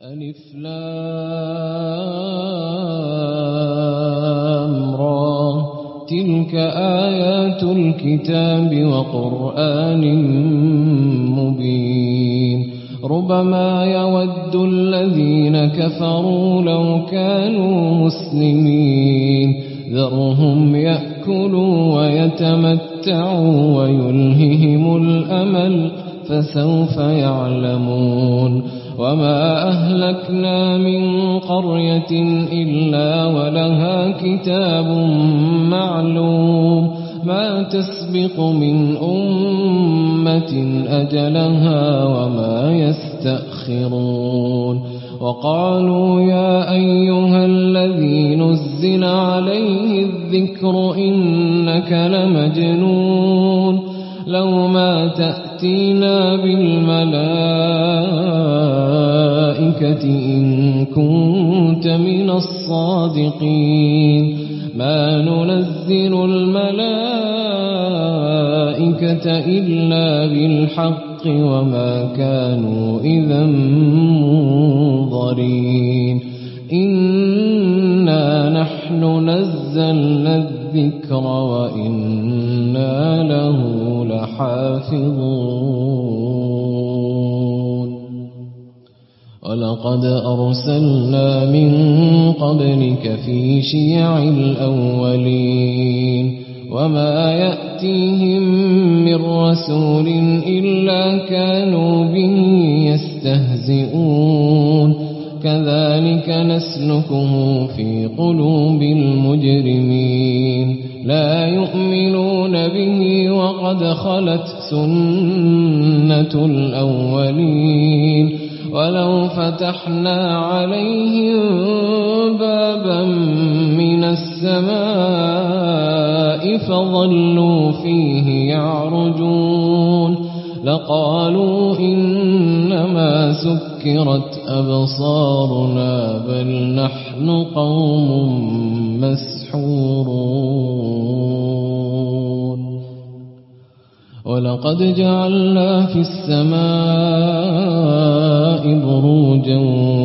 ألف لام را تلك آيات الكتاب وقرآن مبين ربما يود الذين كفروا لو كانوا مسلمين ذرهم يأكلوا ويتمتعوا ويلههم الأمل فسوف يعلمون وما أهلكنا من قرية إلا ولها كتاب معلوم ما تسبق من أمة أجلها وما يستأخرون وقالوا يا أيها الذي نزل عليه الذكر إنك لمجنون لو ما تأتينا بالملائكة إن كنت من الصادقين ما ننزل الملائكة إلا بالحق وما كانوا إذا منظرين إنا نحن نزلنا الذكر وإنا له لحافظون ولقد أرسلنا من قبلك في شيع الأولين وما يأتيهم من رسول إلا كانوا به يستهزئون كذلك نسلكه في قلوب المجرمين لا يؤمنون به وقد خلت سنة الأولين ولو فتحنا عليهم بابا من السماء فظلوا فيه يعرجون لقالوا إنما سكرت أبصارنا بل نحن قوم مسحورون ولقد جعلنا في السماء بروجا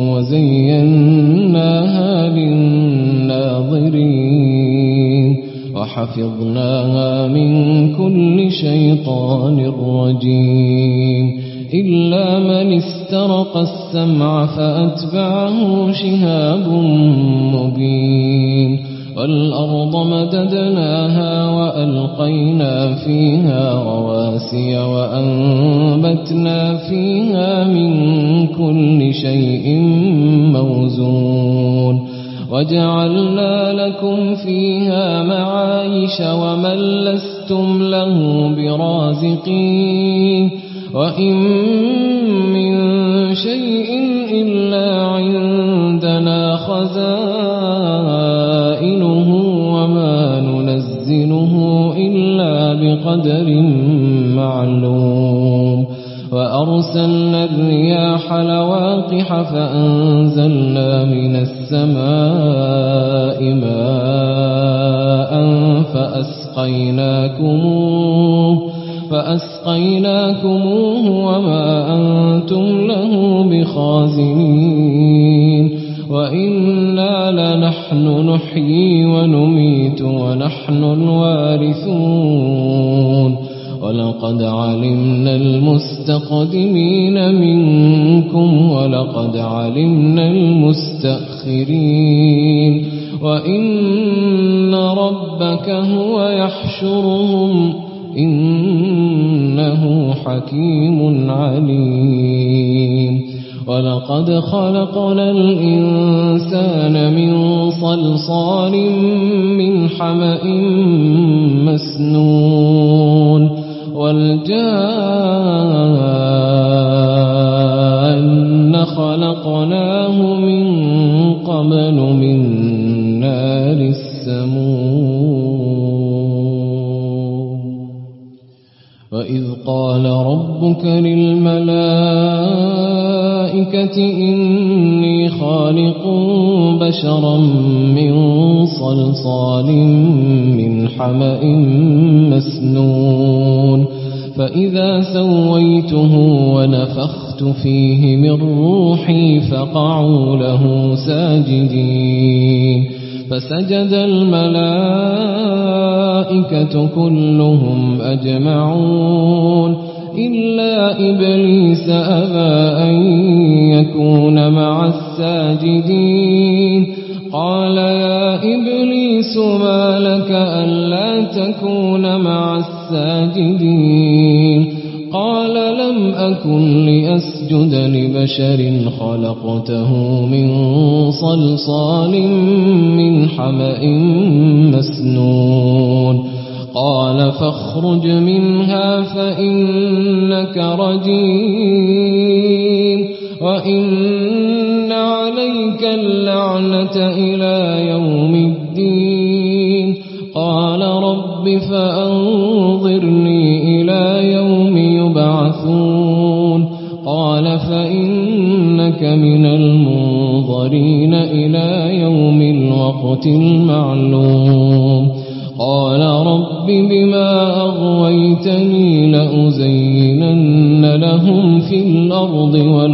وزيناها للناظرين وحفظناها من كل شيطان رجيم إلا من استرق السمع فأتبعه شهاب مبين والأرض مددناها وألقينا فيها رواسي وأنبتنا فيها من كل شيء موزون وجعلنا لكم فيها معايش ومن لستم له برازقين وإن من شيء إلا عندنا خزائنه وما ننزله إلا بقدر معلوم وأرسلنا الرياح لواقح فأنزلنا من السماء ماء فأسقيناكموه وما أنتم له بخازنين وإنا لنحن نحيي ونميت ونحن الوارثون ولقد علمنا المستقدمين منكم ولقد علمنا المستأخرين وإن ربك هو يحشرهم إنه حكيم عليم ولقد خلقنا الإنسان من صلصال من حمأ مسنون والجان خلقناه من قبل من نار السموم وإذ قال ربك للملائكة إني خالق بشرا من صلصال من حمأ مسنون فإذا سويته ونفخت فيه من روحي فقعوا له ساجدين فسجد الملائكة كلهم أجمعون إلا إبليس أبى أن يكون مع الساجدين قال يا إبليس ما لك ألا تكون مع الساجدين قال لم أكن لأسجد لبشر خلقته من صلصال من حمأ مسنون قال فاخرج منها فإنك رجيم وإن عليك اللعنة إلى يوم الدين قال رب فأنظرني إلى يوم يبعثون قال فإنك من المنظرين إلى يوم الوقت المعلوم قال رب بما أغويتني لأزينن لهم في الأرض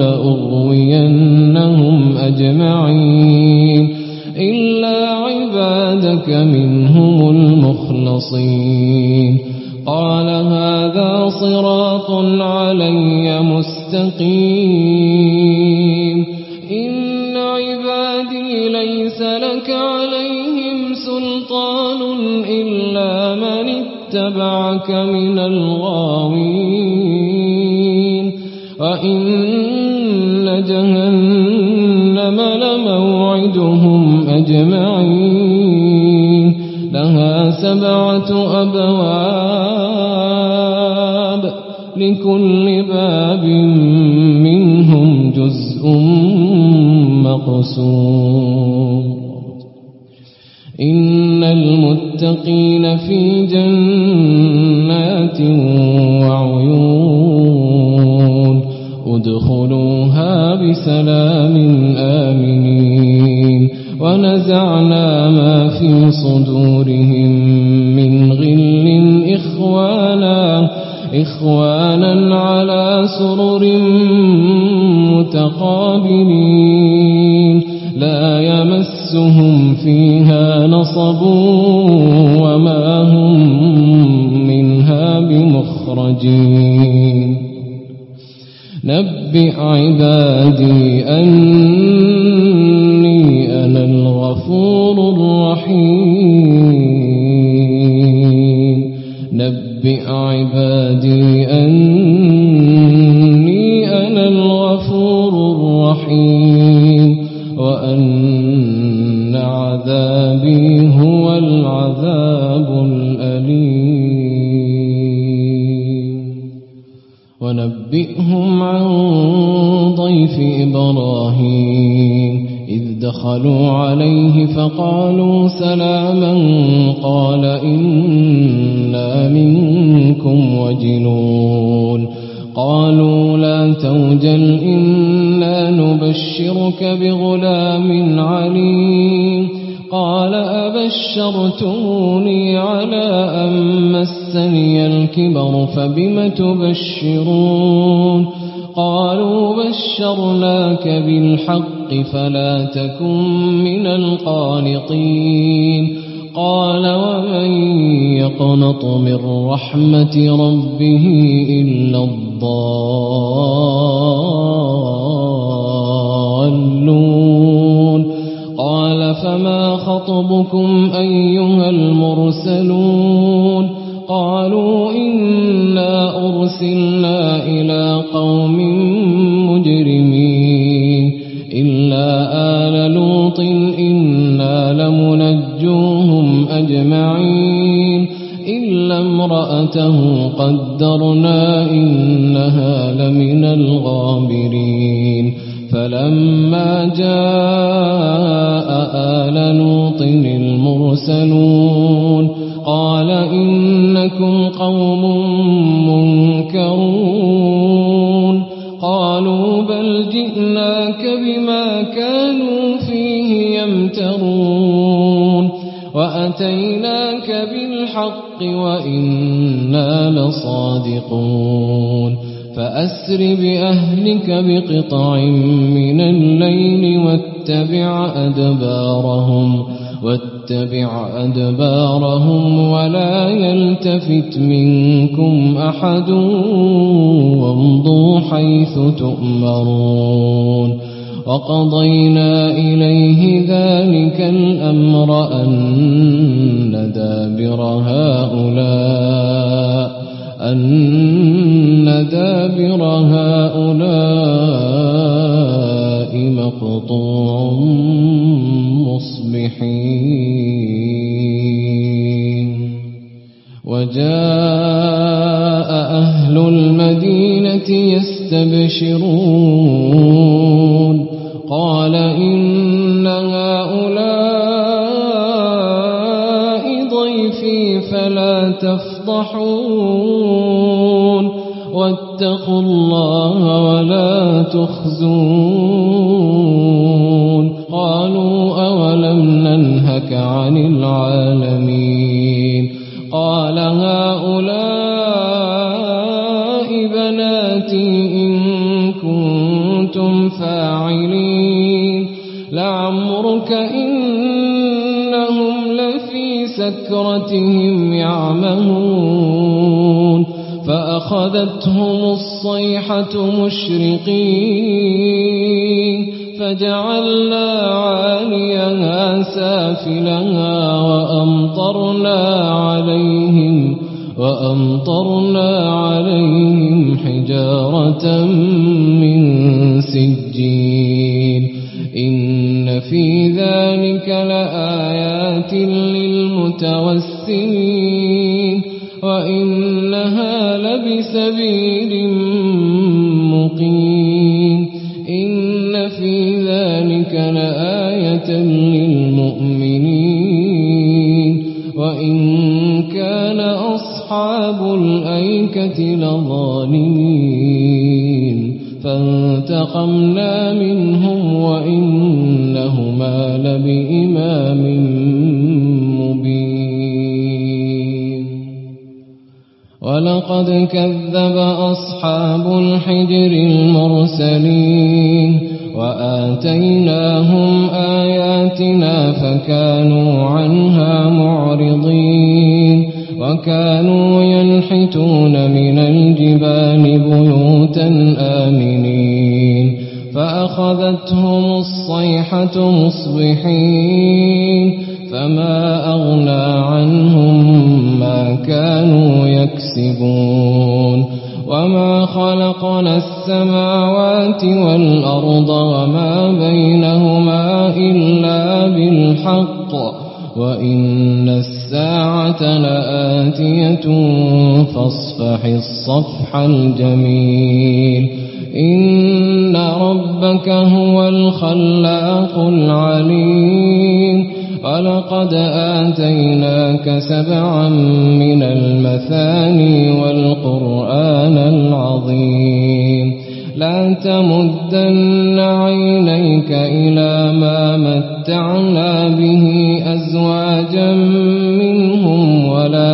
ولأغوينهم أجمعين إلا عبادك منهم المخلصين قال هذا صراط علي مستقيم إن عبادي ليس لك عليهم سلطان إلا من اتبعك من الغاوين وإن جهنم لموعدهم أجمعين لها 7 أبواب لكل باب منهم جزء مقسوم إن المتقين في جنات وعيون ادخلوها بسلام آمنين ونزعنا ما في صدورهم من غل إخوانا على سرر متقابلين لا يمسهم فيها نصب وما هم منها بمخرجين نبئ عبادي أني أنا الغفور الرحيم نبئ عبادي أني أنا الغفور الرحيم وأن عذابي هو العذاب الأليم ونبئهم عن ضيف إبراهيم إذ دخلوا عليه فقالوا سلاما قال إنا منكم وجلون قالوا لا توجل إنا نبشرك بغلام عليم قال أبشرتموني على أن مسني الكبر فبم تبشرون قالوا بشرناك بالحق فلا تكن من القانطين قال ومن يقنط من رحمة ربه إلا الضالون قال فما خطبكم أيها المرسلون قالوا إنا أرسلنا إلى قوم مجرمين إلا آل لوط إنا لمنجوهم أجمعين إلا امرأته قدرنا إنها لمن الغابرين فلما جاء آل لوط المرسلون قال إنكم قوم منكرون قالوا بل جئناك بما كانوا فيه يمترون وأتيناك بالحق وإنا لصادقون فأسر بأهلك بقطع من الليل واتبع أدبارهم ولا يلتفت منكم أحد وامضوا حيث تؤمرون وقضينا إليه ذلك الأمر أن دابر هؤلاء مقطوع مصبحين وجاء أهل المدينة يستبشرون قال إن هؤلاء ضيفي فلا تفضحون واتقوا الله ولا تخزون قالوا أولم ننهك عن العالمين قال هؤلاء بناتي إن كنتم فاعلين لعمرك إنهم لفي سكرتهم يعمهون فأخذتهم الصيحة مشرقين فجعلنا عاليها سافلها وأمطرنا عليهم حجارة من سجيل إن في ذلك لآيات للمتوسمين وإنها لبسبيل مقيم إن في ذلك لآية للمؤمنين وإن كان أصحاب الأيكة لظالمين فانتقمنا منهم وإنهما لبإمام مبين ولقد كذب أصحاب الحجر المرسلين وآتيناهم آياتنا فكانوا عنها معرضين وكانوا ينحتون من الجبال بيوتا آمنين فأخذتهم الصيحة مصبحين فما أغنى عنهم ما كانوا يكسبون وما خلقنا السماوات والأرض وما بينهما إلا بالحق وإن الساعة لآتية فاصفح الصفح الجميل إن ربك هو الخلاق العليم ولقد آتيناك 7 من المثاني والقرآن العظيم لا تمدن عينيك إلى ما متعنا به أزواجا منهم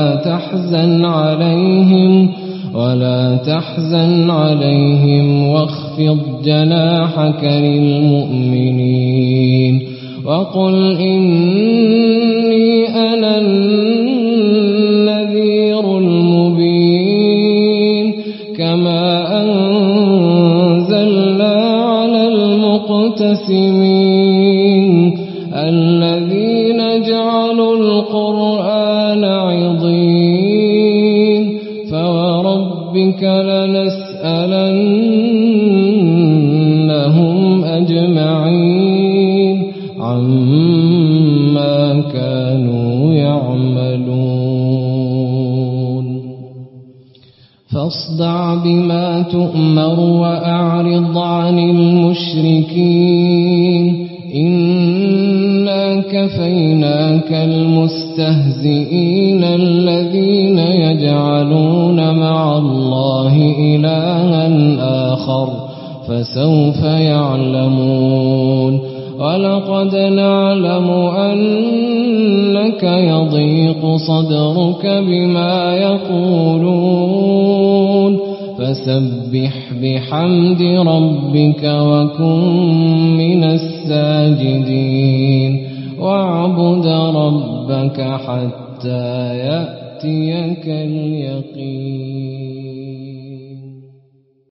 ولا تحزن عليهم واخفض جناحك للمؤمنين وقل إني أنا النذير المبين كما أنزلنا على المقتسمين الذين جعلوا القرآن عضين فوربك لنسألنهم أجمعين عما كانوا يعملون فاصدع بما تؤمر وأعرض عن المشركين إنا كفيناك المستهزئين الذين يجعلون مع الله إلها آخر فسوف يعلمون ولقد نعلم أنك لك يضيق صدرك بما يقولون فسبح بحمد ربك وكن من الساجدين واعبد ربك حتى يأتيك اليقين.